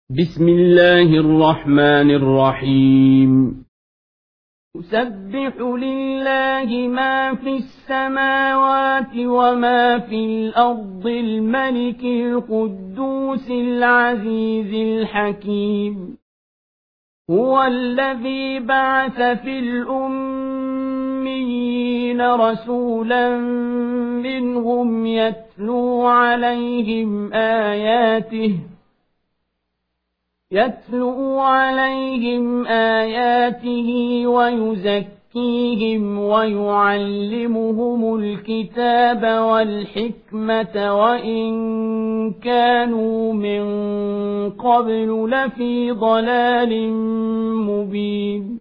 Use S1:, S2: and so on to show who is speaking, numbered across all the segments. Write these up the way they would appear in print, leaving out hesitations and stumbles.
S1: بسم الله الرحمن الرحيم. يسبح لله ما في السماوات وما في الأرض الملك القدوس العزيز الحكيم. هو الذي بعث في الأميين رسولا منهم يتلو عليهم آياته ويزكيهم ويعلمهم الكتاب والحكمة وإن كانوا من قبل لفي ضلال مبين.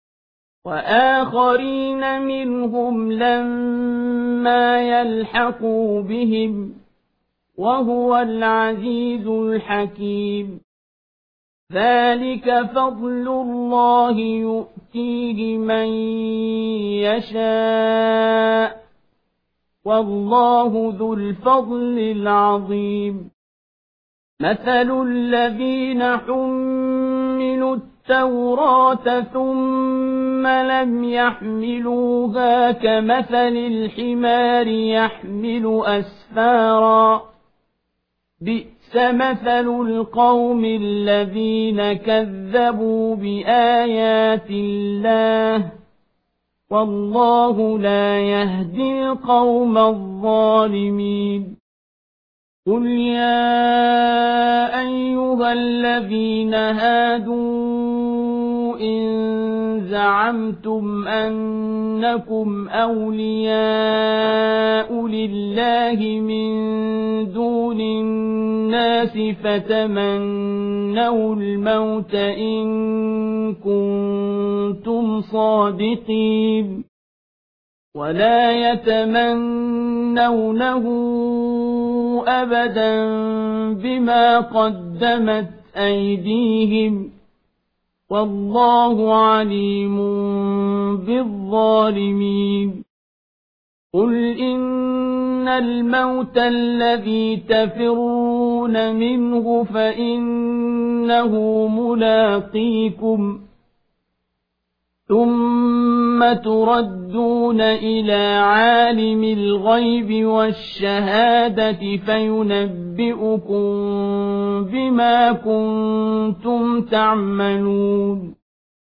S1: وآخرين منهم لما يلحقوا بهم وهو العزيز الحكيم. ذلك فضل الله يؤتيه من يشاء والله ذو الفضل العظيم. مثل الذين حملوا التوراة ثم لم يحملوها كمثل الحمار يحمل أسفارا بئس مثل القوم الذين كذبوا بآيات الله والله لا يهدي القوم الظالمين. قل يا أيها الذين هادوا إن زعمتم أنكم أولياء لله من دون الناس فتمنوا الموت إن كنتم صادقين ولا يتمنونه أبدا بما قدمت أيديهم والله عليم بالظالمين. قل إن الموت الذي تفرون منه فإنه ملاقيكم ثم تردون إلى عالم الغيب والشهادة فينبئكم بما كنتم تعملون.